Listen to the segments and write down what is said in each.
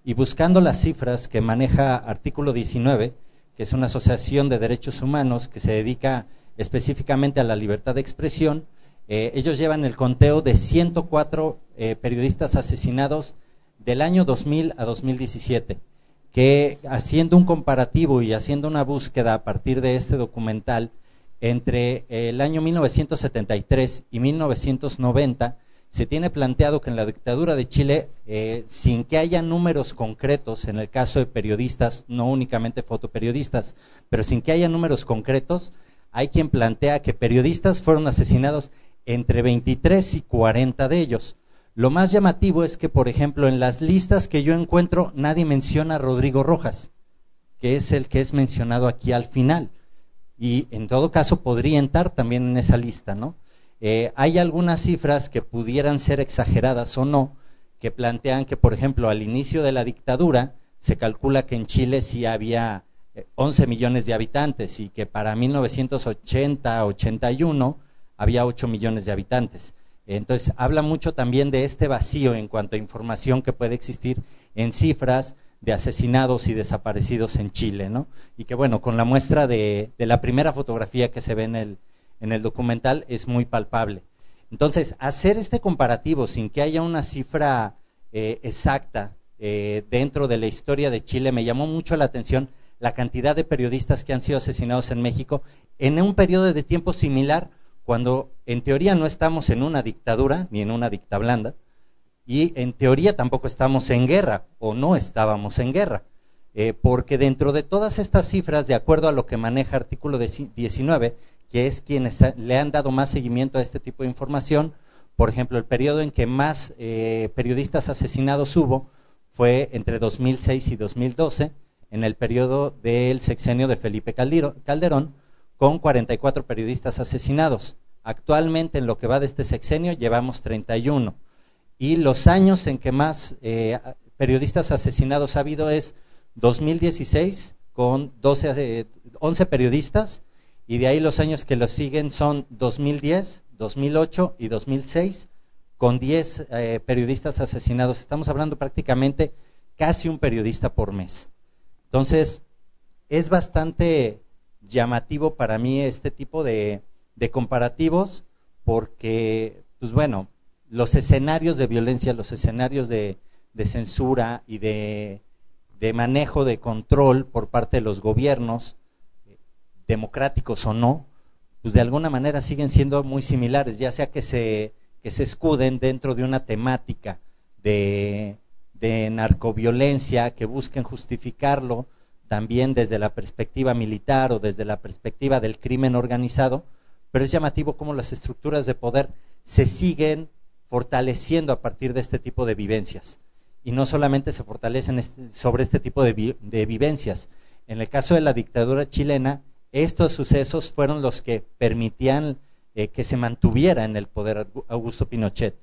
y buscando las cifras que maneja Artículo 19, que es una asociación de derechos humanos que se dedica específicamente a la libertad de expresión, ellos llevan el conteo de 104 periodistas asesinados del año 2000 a 2017, que haciendo un comparativo y haciendo una búsqueda a partir de este documental, entre el año 1973 y 1990, se tiene planteado que en la dictadura de Chile, sin que haya números concretos, en el caso de periodistas, no únicamente fotoperiodistas, pero sin que haya números concretos, hay quien plantea que periodistas fueron asesinados entre 23 y 40 de ellos. Lo más llamativo es que, por ejemplo, en las listas que yo encuentro, nadie menciona a Rodrigo Rojas, que es el que es mencionado aquí al final. Y en todo caso podría entrar también en esa lista, ¿no? Hay algunas cifras que pudieran ser exageradas o no, que plantean que, por ejemplo, al inicio de la dictadura, se calcula que en Chile sí había 11 millones de habitantes y que para 1980-81 había 8 millones de habitantes. Entonces, habla mucho también de este vacío en cuanto a información que puede existir en cifras de asesinados y desaparecidos en Chile, ¿no? Y que bueno, con la muestra de la primera fotografía que se ve en el documental es muy palpable. Entonces, hacer este comparativo sin que haya una cifra exacta dentro de la historia de Chile, me llamó mucho la atención la cantidad de periodistas que han sido asesinados en México en un periodo de tiempo similar, cuando en teoría no estamos en una dictadura, ni en una dictablanda, y en teoría tampoco estamos en guerra, o no estábamos en guerra, porque dentro de todas estas cifras, de acuerdo a lo que maneja Artículo 19, que es quienes le han dado más seguimiento a este tipo de información, por ejemplo, el periodo en que más periodistas asesinados hubo fue entre 2006 y 2012, en el periodo del sexenio de Felipe Calderón, con 44 periodistas asesinados. Actualmente, en lo que va de este sexenio, llevamos 31. Y los años en que más periodistas asesinados ha habido es 2016, con 11 periodistas, y de ahí los años que los siguen son 2010, 2008 y 2006, con 10 periodistas asesinados. Estamos hablando prácticamente casi un periodista por mes. Entonces, es bastante llamativo para mí este tipo de comparativos, porque, pues bueno, los escenarios de violencia, los escenarios de censura y de manejo de control por parte de los gobiernos, democráticos o no, pues de alguna manera siguen siendo muy similares, ya sea que se escuden dentro de una temática de narcoviolencia, que busquen justificarlo también desde la perspectiva militar o desde la perspectiva del crimen organizado, pero es llamativo cómo las estructuras de poder se siguen fortaleciendo a partir de este tipo de vivencias, y no solamente se fortalecen sobre este tipo de vivencias. En el caso de la dictadura chilena, estos sucesos fueron los que permitían que se mantuviera en el poder Augusto Pinochet.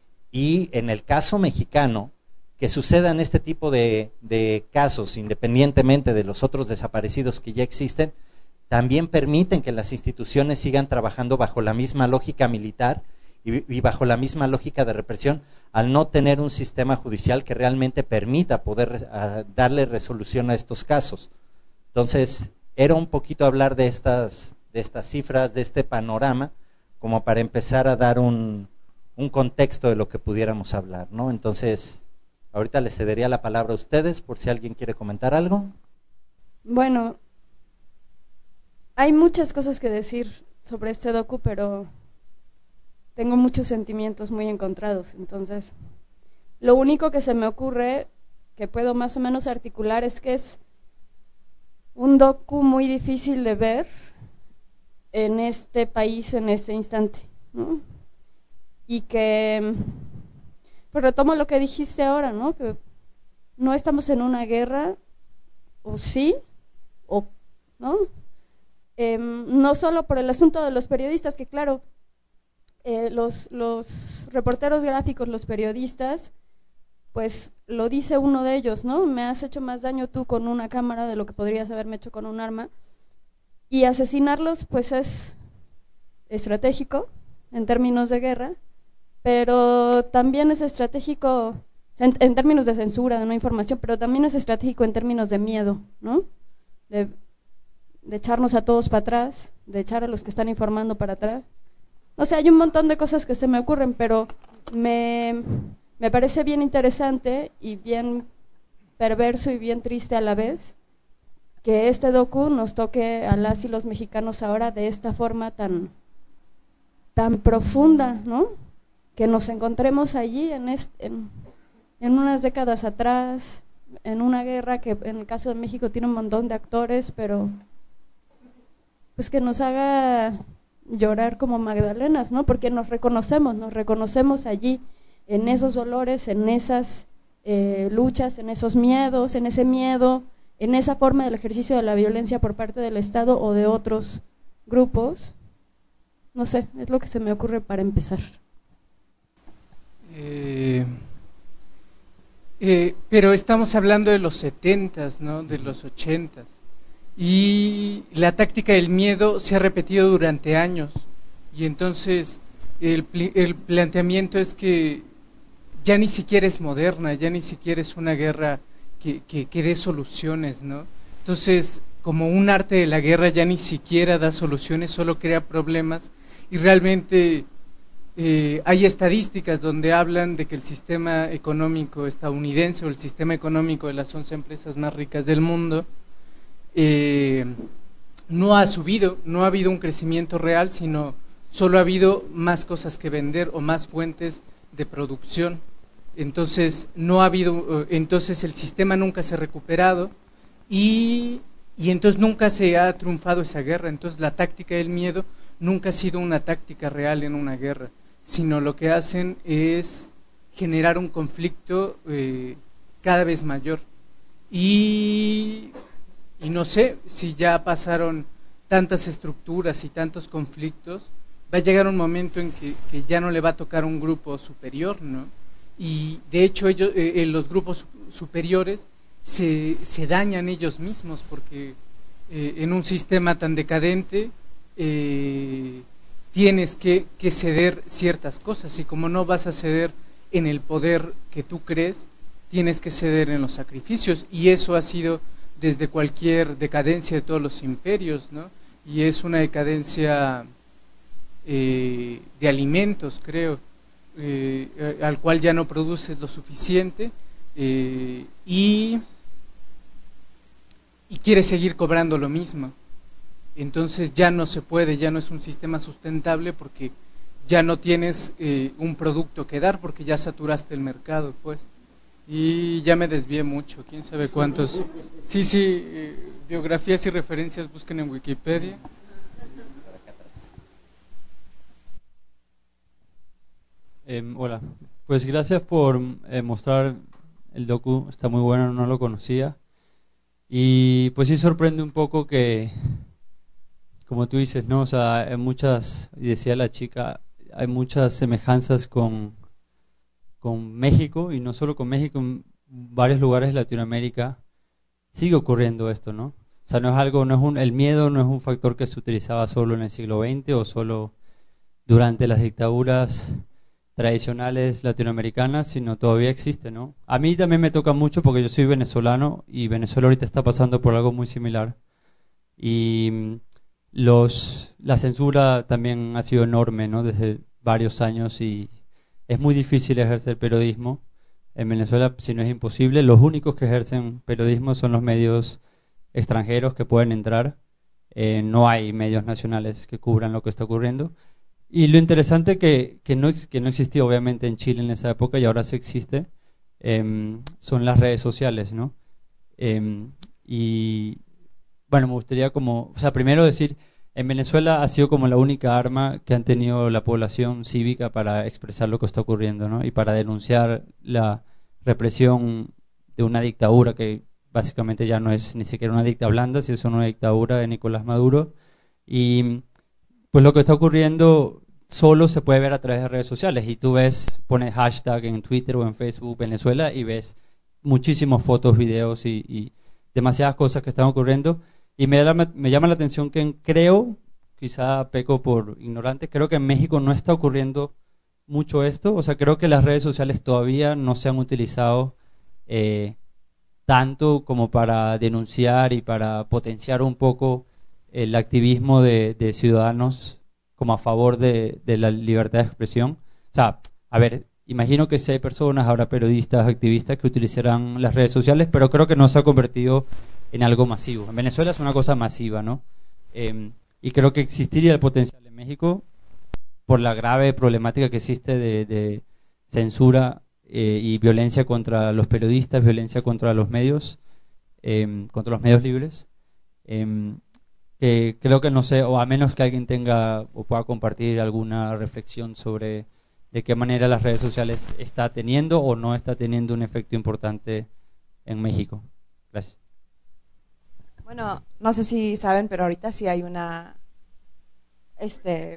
Y en el caso mexicano, que sucedan este tipo de casos, independientemente de los otros desaparecidos que ya existen, también permiten que las instituciones sigan trabajando bajo la misma lógica militar y bajo la misma lógica de represión, al no tener un sistema judicial que realmente permita poder darle resolución a estos casos. Entonces, era un poquito hablar de estas cifras, de este panorama, como para empezar a dar un contexto de lo que pudiéramos hablar, ¿no? Entonces, ahorita les cedería la palabra a ustedes por si alguien quiere comentar algo. Bueno, hay muchas cosas que decir sobre este docu, pero tengo muchos sentimientos muy encontrados. Entonces, lo único que se me ocurre, que puedo más o menos articular, es que es un docu muy difícil de ver en este país, en este instante, ¿no? Y que, pues retomo lo que dijiste ahora, ¿no? Que no estamos en una guerra, o sí, o no. No solo por el asunto de los periodistas, que claro, los reporteros gráficos, los periodistas, pues lo dice uno de ellos, ¿no? Me has hecho más daño tú con una cámara de lo que podrías haberme hecho con un arma. Y asesinarlos, pues es estratégico en términos de guerra, pero también es estratégico O sea, en términos de censura, de no información, pero también es estratégico en términos de miedo, ¿no? De echarnos a todos para atrás, de echar a los que están informando para atrás. O sea, hay un montón de cosas que se me ocurren, pero me parece bien interesante y bien perverso y bien triste a la vez que este docu nos toque a las y los mexicanos ahora de esta forma tan profunda, ¿no? Que nos encontremos allí en unas décadas atrás, en una guerra que en el caso de México tiene un montón de actores, pero pues que nos haga llorar como Magdalenas, ¿no? Porque nos reconocemos allí, en esos dolores, en esas luchas, en esos miedos, en ese miedo, en esa forma del ejercicio de la violencia por parte del Estado o de otros grupos. No sé, es lo que se me ocurre para empezar. Pero estamos hablando de los 70s, ¿no? De los 80s. Y la táctica del miedo se ha repetido durante años. Y entonces el planteamiento es que ya ni siquiera es moderna, ya ni siquiera es una guerra que dé soluciones, ¿no? Entonces, como un arte de la guerra ya ni siquiera da soluciones, solo crea problemas. Y realmente hay estadísticas donde hablan de que el sistema económico estadounidense o el sistema económico de las 11 empresas más ricas del mundo no ha subido, no ha habido un crecimiento real, sino solo ha habido más cosas que vender o más fuentes de producción. Entonces no ha habido, entonces el sistema nunca se ha recuperado y entonces nunca se ha triunfado esa guerra. Entonces la táctica del miedo nunca ha sido una táctica real en una guerra, sino lo que hacen es generar un conflicto cada vez mayor. Y no sé, si ya pasaron tantas estructuras y tantos conflictos, va a llegar un momento en que ya no le va a tocar un grupo superior, ¿no? Y de hecho ellos, los grupos superiores se dañan ellos mismos, porque en un sistema tan decadente tienes que ceder ciertas cosas, y como no vas a ceder en el poder que tú crees, tienes que ceder en los sacrificios, y eso ha sido desde cualquier decadencia de todos los imperios, ¿no? Y es una decadencia de alimentos, creo, al cual ya no produces lo suficiente y quieres seguir cobrando lo mismo. Entonces ya no se puede, ya no es un sistema sustentable, porque ya no tienes un producto que dar, porque ya saturaste el mercado, pues. Y ya me desvié mucho, quién sabe cuántos. Sí, biografías y referencias busquen en Wikipedia. Hola, pues gracias por mostrar el docu, está muy bueno, no lo conocía. Y pues sí sorprende un poco que, como tú dices, ¿no? O sea, hay muchas, y decía la chica, hay muchas semejanzas con México, y no solo con México, en varios lugares de Latinoamérica sigue ocurriendo esto, ¿no? O sea, no es algo, el miedo no es un factor que se utilizaba solo en el siglo XX o solo durante las dictaduras tradicionales latinoamericanas, sino todavía existe, ¿no? A mí también me toca mucho porque yo soy venezolano y Venezuela ahorita está pasando por algo muy similar. Y la censura también ha sido enorme, ¿no? Desde varios años, y es muy difícil ejercer periodismo en Venezuela, si no es imposible. Los únicos que ejercen periodismo son los medios extranjeros que pueden entrar. No hay medios nacionales que cubran lo que está ocurriendo. Y lo interesante que no existía obviamente en Chile en esa época, y ahora sí existe, son las redes sociales, ¿no? Y bueno, me gustaría primero decir, en Venezuela ha sido como la única arma que han tenido la población cívica para expresar lo que está ocurriendo, ¿no? Y para denunciar la represión de una dictadura que básicamente ya no es ni siquiera una dictadura blanda, sino es una dictadura de Nicolás Maduro. Y pues lo que está ocurriendo solo se puede ver a través de redes sociales, y tú pones hashtag en Twitter o en Facebook Venezuela y ves muchísimas fotos, videos y demasiadas cosas que están ocurriendo. Y me llama la atención que creo, quizá peco por ignorante, creo que en México no está ocurriendo mucho esto. O sea, creo que las redes sociales todavía no se han utilizado tanto como para denunciar y para potenciar un poco el activismo de ciudadanos como a favor de la libertad de expresión. O sea, a ver, imagino que si hay personas, habrá periodistas, activistas que utilizarán las redes sociales, pero creo que no se ha convertido en algo masivo. En Venezuela es una cosa masiva, ¿no? Y creo que existiría el potencial en México por la grave problemática que existe de censura y violencia contra los periodistas, violencia contra los medios libres. Que creo que no sé, o a menos que alguien tenga o pueda compartir alguna reflexión sobre de qué manera las redes sociales está teniendo o no está teniendo un efecto importante en México. Gracias. Bueno, no sé si saben, pero ahorita sí hay una sí.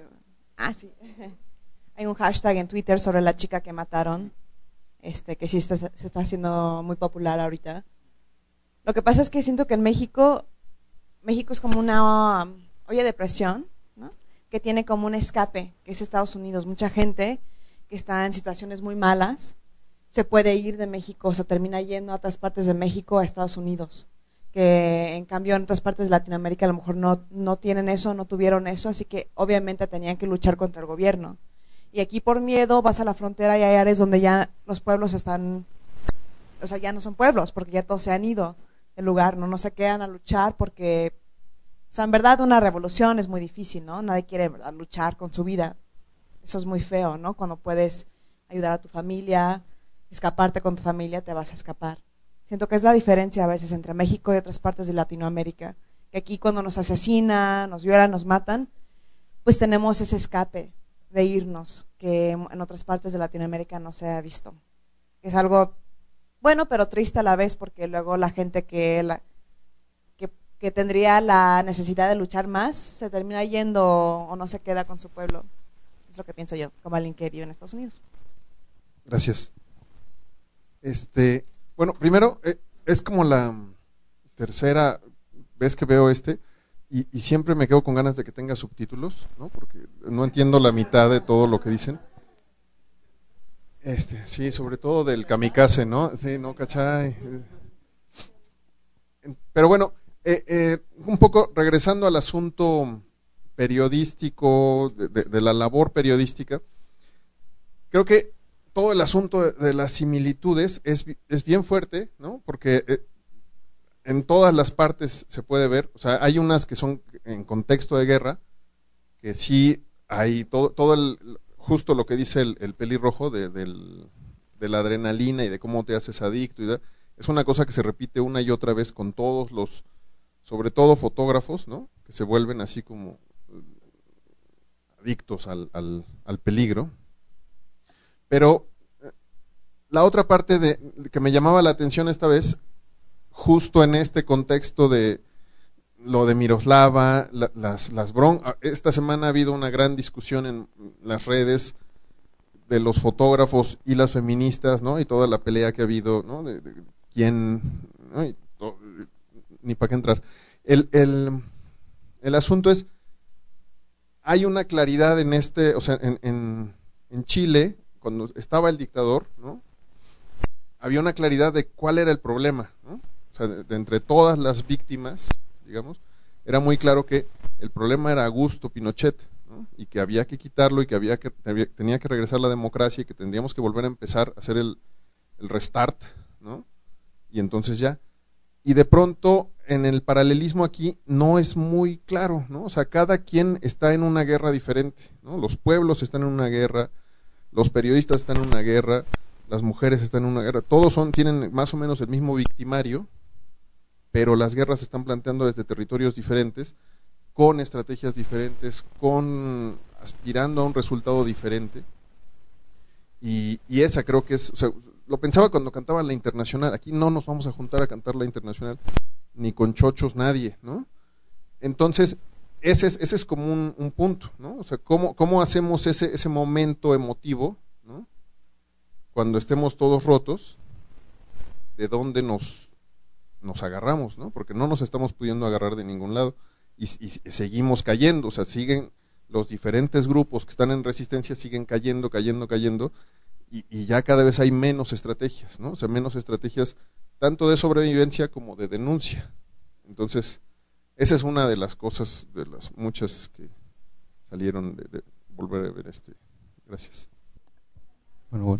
Hay un hashtag en Twitter sobre la chica que mataron, que sí se está haciendo muy popular ahorita. Lo que pasa es que siento que en México es como una olla de presión, ¿no? Que tiene como un escape, que es Estados Unidos. Mucha gente que está en situaciones muy malas se puede ir de México, o se termina yendo a otras partes de México a Estados Unidos, que en cambio en otras partes de Latinoamérica a lo mejor no tienen eso, no tuvieron eso, así que obviamente tenían que luchar contra el gobierno. Y aquí por miedo vas a la frontera y hay áreas donde ya los pueblos están, o sea, ya no son pueblos, porque ya todos se han ido del lugar, no se quedan a luchar porque, o sea, en verdad una revolución es muy difícil, ¿no? Nadie quiere luchar con su vida. Eso es muy feo, ¿no? Cuando puedes ayudar a tu familia, escaparte con tu familia, te vas a escapar. Siento que es la diferencia a veces entre México y otras partes de Latinoamérica, que aquí cuando nos asesinan, nos violan, nos matan, pues tenemos ese escape de irnos, que en otras partes de Latinoamérica no se ha visto. Es algo bueno, pero triste a la vez, porque luego la gente que tendría la necesidad de luchar más, se termina yendo o no se queda con su pueblo. Es lo que pienso yo, como alguien que vive en Estados Unidos. Gracias. Bueno, primero, es como la tercera vez que veo y siempre me quedo con ganas de que tenga subtítulos, ¿no? Porque no entiendo la mitad de todo lo que dicen. Sí, sobre todo del kamikaze, ¿no? Sí, no, cachai. Pero bueno, un poco regresando al asunto periodístico, de la labor periodística, creo que todo el asunto de las similitudes es bien fuerte, ¿no? Porque en todas las partes se puede ver, o sea, hay unas que son en contexto de guerra, que sí hay justo lo que dice el pelirrojo de la adrenalina y de cómo te haces adicto, es una cosa que se repite una y otra vez con todos los, sobre todo fotógrafos, ¿no? Que se vuelven así como adictos al peligro. Pero la otra parte que me llamaba la atención esta vez, justo en este contexto de lo de Miroslava, esta semana ha habido una gran discusión en las redes de los fotógrafos y las feministas, ¿no? Y toda la pelea que ha habido, ¿no? De quién, ¿no? Ni para qué entrar. El asunto es, hay una claridad en o sea, en Chile, cuando estaba el dictador, ¿no? Había una claridad de cuál era el problema, ¿no? O sea, de entre todas las víctimas, digamos, era muy claro que el problema era Augusto Pinochet, ¿no? Y que había que quitarlo y que tenía que regresar la democracia y que tendríamos que volver a empezar a hacer el restart, ¿no? Y entonces ya. Y de pronto, en el paralelismo aquí, no es muy claro, ¿no? O sea, cada quien está en una guerra diferente, ¿no? Los pueblos están en una guerra, los periodistas están en una guerra, las mujeres están en una guerra, todos tienen más o menos el mismo victimario, pero las guerras se están planteando desde territorios diferentes, con estrategias diferentes, aspirando a un resultado diferente, y esa creo que es, o sea, lo pensaba cuando cantaba la Internacional, aquí no nos vamos a juntar a cantar la Internacional, ni con chochos nadie, ¿no? Entonces, ese es como un punto, ¿no? O sea, ¿cómo hacemos ese momento emotivo, ¿no? Cuando estemos todos rotos, ¿de dónde nos agarramos, ¿no? Porque no nos estamos pudiendo agarrar de ningún lado y seguimos cayendo, o sea, siguen los diferentes grupos que están en resistencia siguen cayendo, y ya cada vez hay menos estrategias, ¿no? O sea, menos estrategias tanto de sobrevivencia como de denuncia. Entonces, esa es una de las cosas, de las muchas que salieron de volver a ver Gracias. Bueno.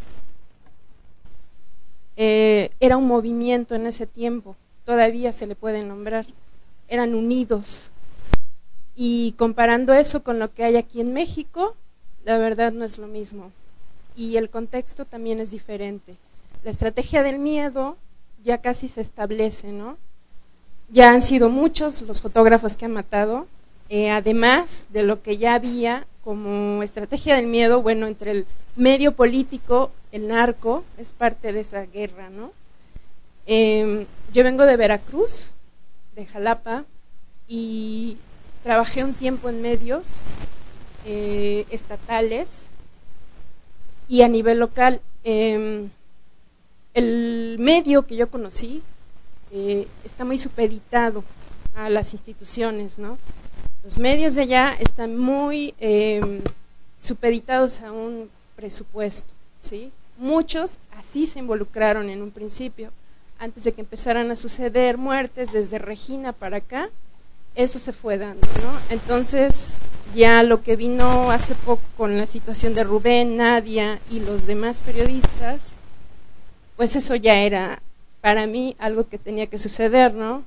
Era un movimiento en ese tiempo, todavía se le puede nombrar, eran unidos. Y comparando eso con lo que hay aquí en México, la verdad no es lo mismo. Y el contexto también es diferente. La estrategia del miedo ya casi se establece, ¿no? Ya han sido muchos los fotógrafos que han matado, además de lo que ya había como estrategia del miedo, bueno, entre el medio político, el narco, es parte de esa guerra, ¿no? Yo vengo de Veracruz, de Jalapa, y trabajé un tiempo en medios estatales y a nivel local. El medio que yo conocí está muy supeditado a las instituciones, ¿no? Los medios de allá están muy supeditados a un presupuesto, ¿sí? Muchos así se involucraron en un principio, antes de que empezaran a suceder muertes desde Regina para acá, eso se fue dando, ¿no? Entonces, ya lo que vino hace poco con la situación de Rubén, Nadia y los demás periodistas, pues eso ya era para mí algo que tenía que suceder, ¿no?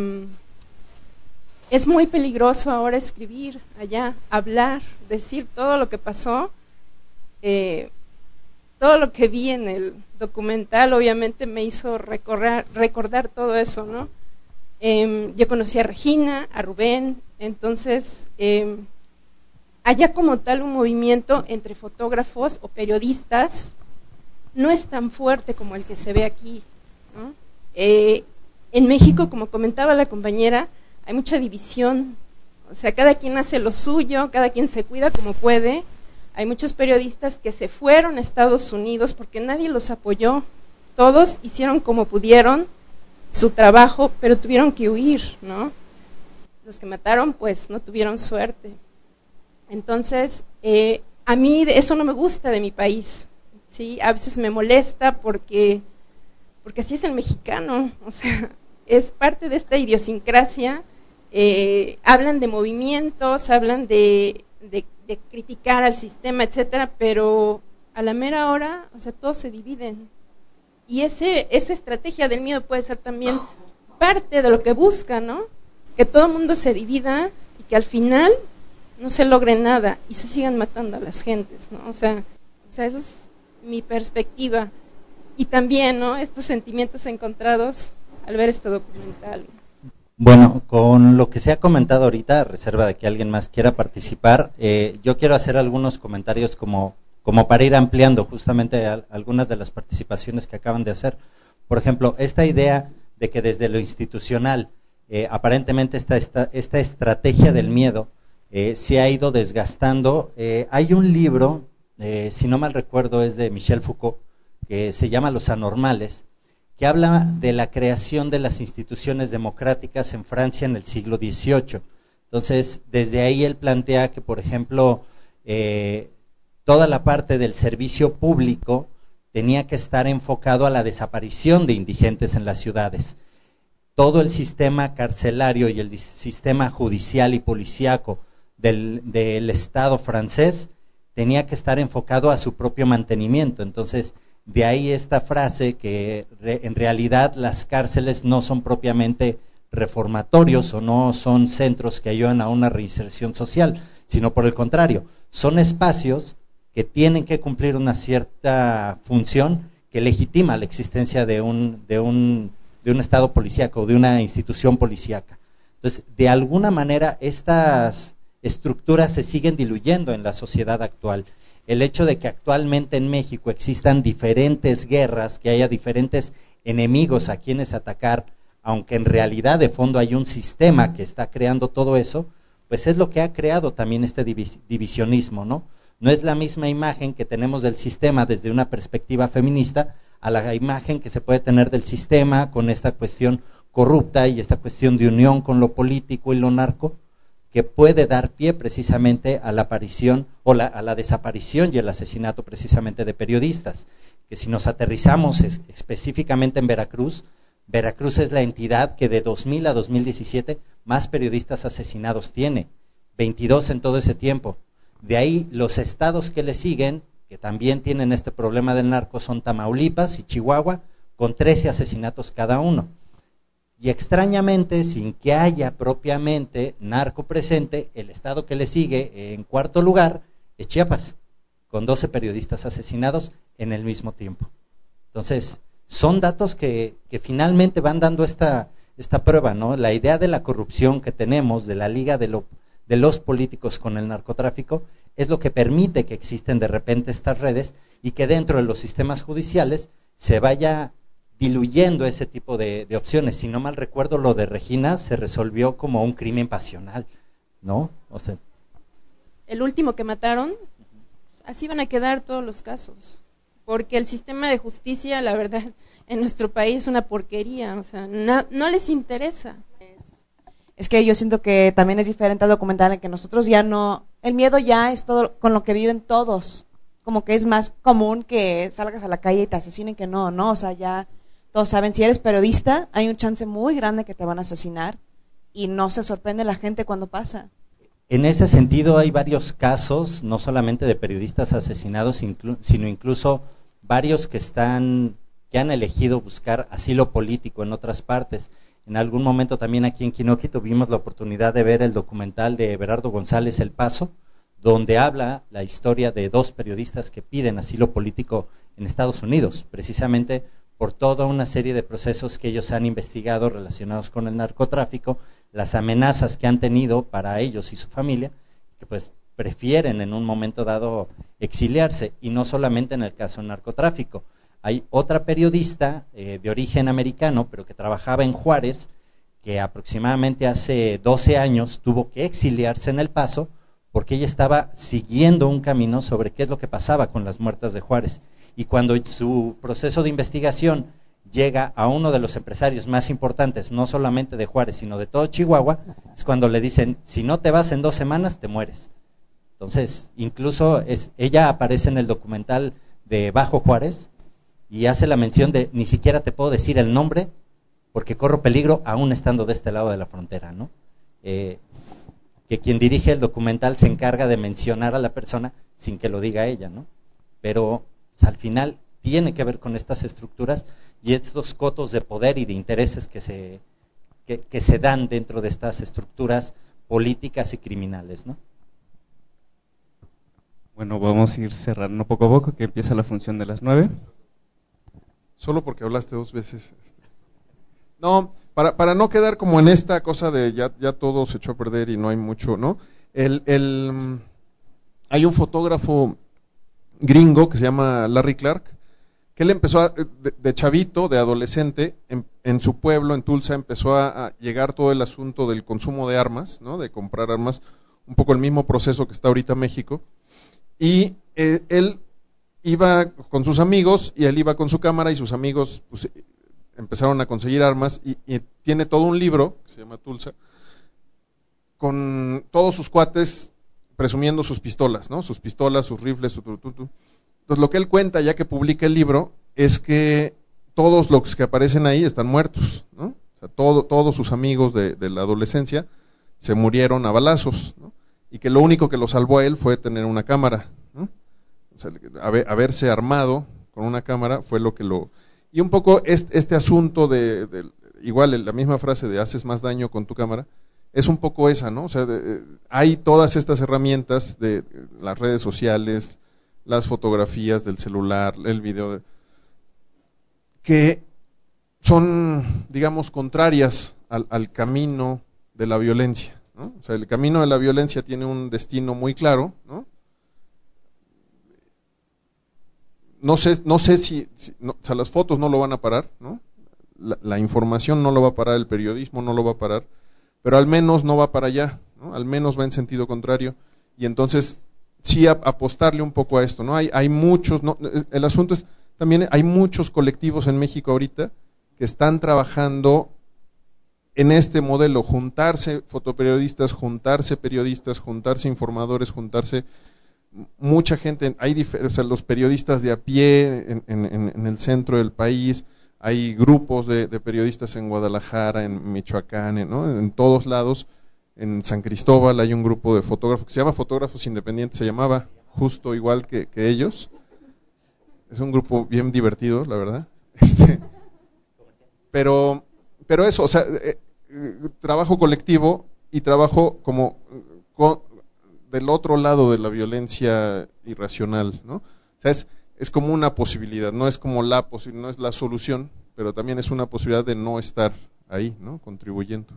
Es muy peligroso ahora escribir allá, hablar, decir todo lo que pasó. Todo lo que vi en el documental obviamente me hizo recordar todo eso, ¿no? Yo conocí a Regina, a Rubén, entonces allá como tal un movimiento entre fotógrafos o periodistas no es tan fuerte como el que se ve aquí, ¿no? En México, como comentaba la compañera, hay mucha división, o sea, cada quien hace lo suyo, cada quien se cuida como puede. Hay muchos periodistas que se fueron a Estados Unidos porque nadie los apoyó, todos hicieron como pudieron su trabajo, pero tuvieron que huir, ¿no? Los que mataron, pues, no tuvieron suerte. Entonces, a mí eso no me gusta de mi país, ¿sí? A veces me molesta porque así es el mexicano, o sea, es parte de esta idiosincrasia. Hablan de movimientos, hablan de criticar al sistema, etcétera, pero a la mera hora, o sea, todos se dividen. Y esa estrategia del miedo puede ser también parte de lo que busca, ¿no? Que todo el mundo se divida y que al final no se logre nada y se sigan matando a las gentes, ¿no? O sea, eso es mi perspectiva. Y también, ¿no? Estos sentimientos encontrados al ver este documental. Bueno, con lo que se ha comentado ahorita, a reserva de que alguien más quiera participar, yo quiero hacer algunos comentarios como para ir ampliando justamente algunas de las participaciones que acaban de hacer. Por ejemplo, esta idea de que desde lo institucional, aparentemente esta estrategia del miedo se ha ido desgastando. Hay un libro, si no mal recuerdo, es de Michel Foucault, que se llama Los Anormales, que habla de la creación de las instituciones democráticas en Francia en el siglo XVIII. Entonces, desde ahí él plantea que, por ejemplo, toda la parte del servicio público tenía que estar enfocado a la desaparición de indigentes en las ciudades. Todo el sistema carcelario y el sistema judicial y policíaco del Estado francés tenía que estar enfocado a su propio mantenimiento. Entonces, de ahí esta frase que en realidad las cárceles no son propiamente reformatorios o no son centros que ayudan a una reinserción social, sino por el contrario, son espacios que tienen que cumplir una cierta función que legitima la existencia de un Estado policíaco, de una institución policíaca. Entonces, de alguna manera, estas estructuras se siguen diluyendo en la sociedad actual. El hecho de que actualmente en México existan diferentes guerras, que haya diferentes enemigos a quienes atacar, aunque en realidad de fondo hay un sistema que está creando todo eso, pues es lo que ha creado también este divisionismo, ¿no? No es la misma imagen que tenemos del sistema desde una perspectiva feminista a la imagen que se puede tener del sistema con esta cuestión corrupta y esta cuestión de unión con lo político y lo narco, que puede dar pie precisamente a la aparición o a la desaparición y el asesinato precisamente de periodistas. Que si nos aterrizamos específicamente en Veracruz, Veracruz es la entidad que de 2000 a 2017 más periodistas asesinados tiene, 22 en todo ese tiempo. De ahí los estados que le siguen, que también tienen este problema del narco, son Tamaulipas y Chihuahua, con 13 asesinatos cada uno. Y extrañamente, sin que haya propiamente narco presente, el estado que le sigue en cuarto lugar es Chiapas, con 12 periodistas asesinados en el mismo tiempo. Entonces, son datos que finalmente van dando esta prueba, ¿no? La idea de la corrupción que tenemos, de la liga de los políticos con el narcotráfico, es lo que permite que existen de repente estas redes y que dentro de los sistemas judiciales se vaya diluyendo ese tipo de opciones. Si no mal recuerdo, lo de Regina se resolvió como un crimen pasional, ¿no? O sea, el último que mataron, así van a quedar todos los casos, porque el sistema de justicia, la verdad, en nuestro país es una porquería, o sea, no les interesa. Es que yo siento que también es diferente al documental en que nosotros ya no, el miedo ya es todo con lo que viven todos, como que es más común que salgas a la calle y te asesinen que no, o sea, ya todos saben, si eres periodista, hay un chance muy grande que te van a asesinar y no se sorprende la gente cuando pasa. En ese sentido hay varios casos, no solamente de periodistas asesinados, sino incluso varios que han elegido buscar asilo político en otras partes. En algún momento también aquí en Quinoqui tuvimos la oportunidad de ver el documental de Everardo González, El Paso, donde habla la historia de 2 periodistas que piden asilo político en Estados Unidos, precisamente por toda una serie de procesos que ellos han investigado relacionados con el narcotráfico, las amenazas que han tenido para ellos y su familia, que pues prefieren en un momento dado exiliarse, y no solamente en el caso del narcotráfico. Hay otra periodista de origen americano, pero que trabajaba en Juárez, que aproximadamente hace 12 años tuvo que exiliarse en El Paso, porque ella estaba siguiendo un camino sobre qué es lo que pasaba con las muertas de Juárez. Y cuando su proceso de investigación llega a uno de los empresarios más importantes, no solamente de Juárez, sino de todo Chihuahua, es cuando le dicen, si no te vas en 2 semanas, te mueres. Entonces, incluso ella aparece en el documental de Bajo Juárez y hace la mención de, ni siquiera te puedo decir el nombre, porque corro peligro aún estando de este lado de la frontera, ¿no? Que quien dirige el documental se encarga de mencionar a la persona sin que lo diga ella, ¿no? Pero al final tiene que ver con estas estructuras y estos cotos de poder y de intereses que se dan dentro de estas estructuras políticas y criminales, ¿no? Bueno, vamos a ir cerrando poco a poco, que empieza la función de las 9. Solo porque hablaste 2 veces. No, para no quedar como en esta cosa de ya todo se echó a perder y no hay mucho, ¿no? Hay un fotógrafo gringo que se llama Larry Clark, que él empezó de chavito, de adolescente, en su pueblo, en Tulsa, empezó a llegar todo el asunto del consumo de armas, ¿no? De comprar armas, un poco el mismo proceso que está ahorita México, y él iba con sus amigos y él iba con su cámara y sus amigos pues, empezaron a conseguir armas y tiene todo un libro que se llama Tulsa con todos sus cuates presumiendo sus pistolas, ¿no? Sus pistolas, sus rifles, su tututu. Entonces lo que él cuenta ya que publica el libro es que todos los que aparecen ahí están muertos, ¿no? O sea, todos sus amigos de la adolescencia se murieron a balazos, ¿no? Y que lo único que lo salvó a él fue tener una cámara, ¿no? O sea, haberse armado con una cámara fue lo que lo... Y un poco este asunto igual la misma frase de haces más daño con tu cámara, es un poco esa, ¿no? O sea, hay todas estas herramientas de las redes sociales, las fotografías del celular, el video, que son, digamos, contrarias al camino de la violencia, ¿no? O sea, el camino de la violencia tiene un destino muy claro, ¿no? No sé si no, o sea, las fotos no lo van a parar, ¿no? La información no lo va a parar, el periodismo no lo va a parar, pero al menos no va para allá, ¿no? Al menos va en sentido contrario, y entonces sí apostarle un poco a esto, ¿no? Hay muchos, ¿no? El asunto es, también hay muchos colectivos en México ahorita que están trabajando en este modelo, juntarse fotoperiodistas, juntarse periodistas, juntarse informadores, juntarse mucha gente, o sea, los periodistas de a pie en el centro del país, hay grupos de periodistas en Guadalajara, en Michoacán, ¿no? En todos lados, en San Cristóbal hay un grupo de fotógrafos que se llama Fotógrafos Independientes, se llamaba justo igual que ellos, es un grupo bien divertido, la verdad, pero eso, o sea, trabajo colectivo y trabajo como del otro lado de la violencia irracional, ¿no? O sea, es como una posibilidad, no es como no es la solución, pero también es una posibilidad de no estar ahí, ¿no? Contribuyendo.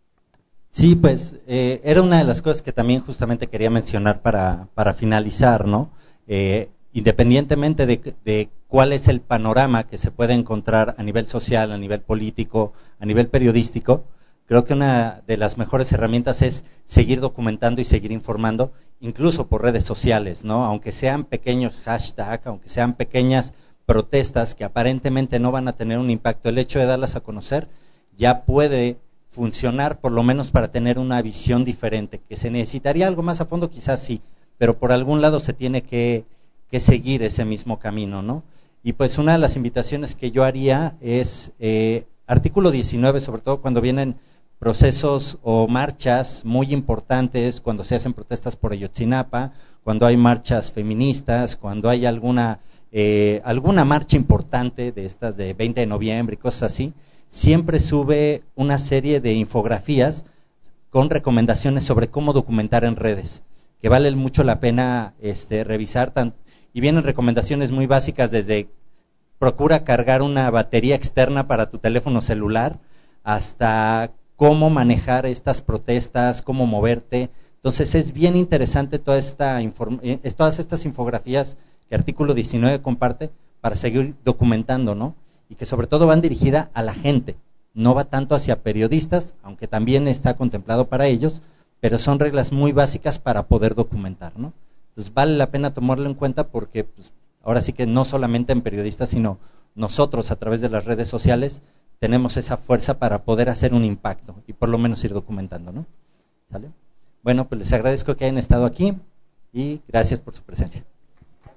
Sí, pues era una de las cosas que también justamente quería mencionar para finalizar, ¿no? Independientemente de cuál es el panorama que se puede encontrar a nivel social, a nivel político, a nivel periodístico, creo que una de las mejores herramientas es seguir documentando y seguir informando, incluso por redes sociales, ¿no? Aunque sean pequeños hashtags, aunque sean pequeñas protestas que aparentemente no van a tener un impacto, el hecho de darlas a conocer ya puede funcionar por lo menos para tener una visión diferente, que se necesitaría algo más a fondo, quizás sí, pero por algún lado se tiene que seguir ese mismo camino, ¿no? Y pues una de las invitaciones que yo haría es artículo 19, sobre todo cuando vienen procesos o marchas muy importantes, cuando se hacen protestas por Ayotzinapa, cuando hay marchas feministas, cuando hay alguna marcha importante de estas de 20 de noviembre y cosas así, siempre sube una serie de infografías con recomendaciones sobre cómo documentar en redes, que vale mucho la pena revisar, y vienen recomendaciones muy básicas desde procura cargar una batería externa para tu teléfono celular, hasta cómo manejar estas protestas, cómo moverte. Entonces es bien interesante todas estas infografías que artículo 19 comparte para seguir documentando, ¿no? Y que sobre todo van dirigidas a la gente, no va tanto hacia periodistas, aunque también está contemplado para ellos, pero son reglas muy básicas para poder documentar, ¿no? Entonces vale la pena tomarlo en cuenta porque pues, ahora sí que no solamente en periodistas, sino nosotros a través de las redes sociales tenemos esa fuerza para poder hacer un impacto y por lo menos ir documentando, ¿no? ¿Sale? Bueno, pues les agradezco que hayan estado aquí y gracias por su presencia.